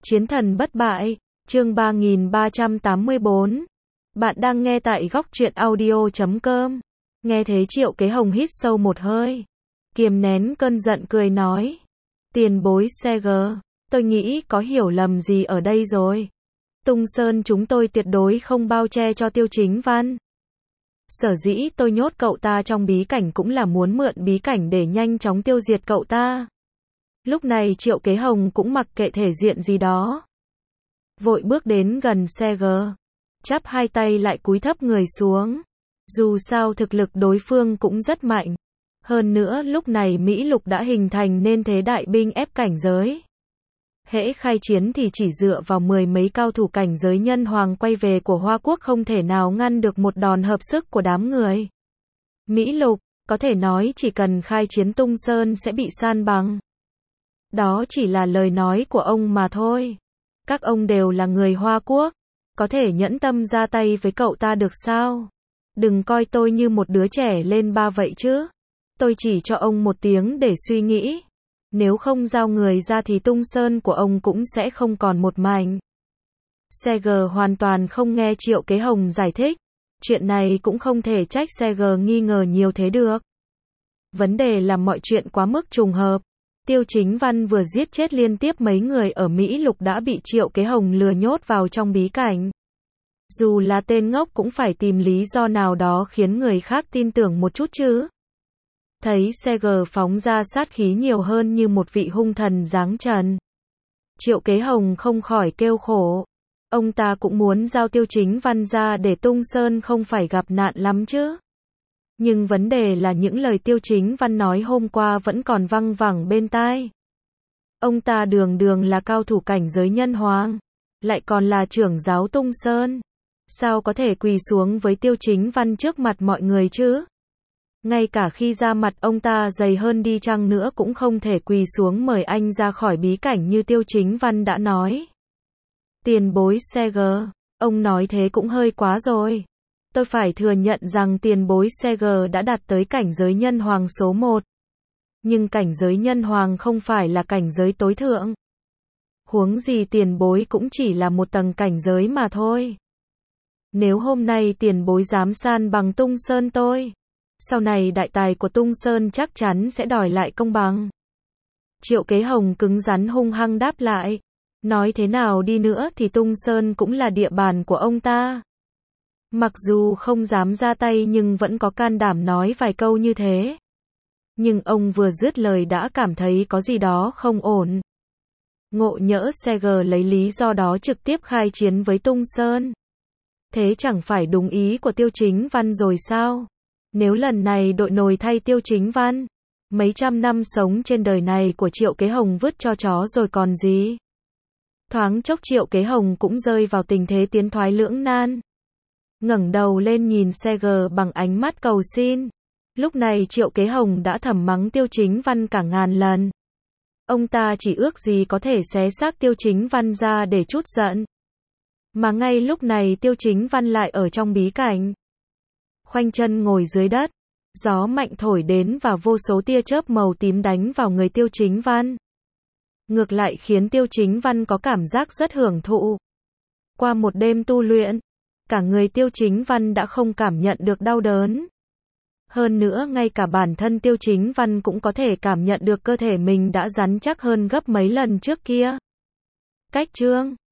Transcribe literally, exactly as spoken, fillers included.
Chiến thần bất bại, chương ba nghìn ba trăm tám mươi bốn. Bạn đang nghe tại góc truyện audio chấm com. Nghe thế Triệu Kế Hồng hít sâu một hơi, kiềm nén cơn giận cười nói. Tiền bối xe giê, tôi nghĩ có hiểu lầm gì ở đây rồi. Tung Sơn chúng tôi tuyệt đối không bao che cho Tiêu Chính Văn. Sở dĩ tôi nhốt cậu ta trong bí cảnh cũng là muốn mượn bí cảnh để nhanh chóng tiêu diệt cậu ta. Lúc này Triệu Kế Hồng cũng mặc kệ thể diện gì đó, vội bước đến gần xe giê, chắp hai tay lại cúi thấp người xuống. Dù sao thực lực đối phương cũng rất mạnh. Hơn nữa lúc này Mỹ Lục đã hình thành nên thế đại binh ép cảnh giới. Hễ khai chiến thì chỉ dựa vào mười mấy cao thủ cảnh giới nhân hoàng quay về của Hoa Quốc không thể nào ngăn được một đòn hợp sức của đám người Mỹ Lục. Có thể nói chỉ cần khai chiến Tung Sơn sẽ bị san bằng. Đó chỉ là lời nói của ông mà thôi. Các ông đều là người Hoa Quốc, có thể nhẫn tâm ra tay với cậu ta được sao? Đừng coi tôi như một đứa trẻ lên ba vậy chứ. Tôi chỉ cho ông một tiếng để suy nghĩ. Nếu không giao người ra thì Tung Sơn của ông cũng sẽ không còn một mảnh. xê giê hoàn toàn không nghe Triệu Kế Hồng giải thích. Chuyện này cũng không thể trách xê giê nghi ngờ nhiều thế được. Vấn đề là mọi chuyện quá mức trùng hợp. Tiêu Chính Văn vừa giết chết liên tiếp mấy người ở Mỹ Lục đã bị Triệu Kế Hồng lừa nhốt vào trong bí cảnh. Dù là tên ngốc cũng phải tìm lý do nào đó khiến người khác tin tưởng một chút chứ. Thấy xê giê phóng ra sát khí nhiều hơn như một vị hung thần giáng trần, Triệu Kế Hồng không khỏi kêu khổ. Ông ta cũng muốn giao Tiêu Chính Văn ra để Tung Sơn không phải gặp nạn lắm chứ. Nhưng vấn đề là những lời Tiêu Chính Văn nói hôm qua vẫn còn văng vẳng bên tai. Ông ta đường đường là cao thủ cảnh giới nhân hoàng, lại còn là trưởng giáo Tung Sơn. Sao có thể quỳ xuống với Tiêu Chính Văn trước mặt mọi người chứ? Ngay cả khi da mặt ông ta dày hơn đi chăng nữa cũng không thể quỳ xuống mời anh ra khỏi bí cảnh như Tiêu Chính Văn đã nói. Tiền bối xê giê, ông nói thế cũng hơi quá rồi. Tôi phải thừa nhận rằng tiền bối xê giê đã đạt tới cảnh giới nhân hoàng số một. Nhưng cảnh giới nhân hoàng không phải là cảnh giới tối thượng. Huống gì tiền bối cũng chỉ là một tầng cảnh giới mà thôi. Nếu hôm nay tiền bối dám san bằng Tung Sơn tôi, sau này đại tài của Tung Sơn chắc chắn sẽ đòi lại công bằng. Triệu Kế Hồng cứng rắn hung hăng đáp lại. Nói thế nào đi nữa thì Tung Sơn cũng là địa bàn của ông ta. Mặc dù không dám ra tay nhưng vẫn có can đảm nói vài câu như thế. Nhưng ông vừa dứt lời đã cảm thấy có gì đó không ổn. Ngộ nhỡ xê giê lấy lý do đó trực tiếp khai chiến với Tung Sơn. Thế chẳng phải đúng ý của Tiêu Chính Văn rồi sao? Nếu lần này đội nồi thay Tiêu Chính Văn, mấy trăm năm sống trên đời này của Triệu Kế Hồng vứt cho chó rồi còn gì? Thoáng chốc Triệu Kế Hồng cũng rơi vào tình thế tiến thoái lưỡng nan. Ngẩng đầu lên nhìn xê giê bằng ánh mắt cầu xin. Lúc này Triệu Kế Hồng đã thầm mắng Tiêu Chính Văn cả ngàn lần. Ông ta chỉ ước gì có thể xé xác Tiêu Chính Văn ra để trút giận. Mà ngay lúc này Tiêu Chính Văn lại ở trong bí cảnh, khoanh chân ngồi dưới đất. Gió mạnh thổi đến và vô số tia chớp màu tím đánh vào người Tiêu Chính Văn. Ngược lại khiến Tiêu Chính Văn có cảm giác rất hưởng thụ. Qua một đêm tu luyện, cả người Tiêu Chính Văn đã không cảm nhận được đau đớn. Hơn nữa ngay cả bản thân Tiêu Chính Văn cũng có thể cảm nhận được cơ thể mình đã rắn chắc hơn gấp mấy lần trước kia. Cách chương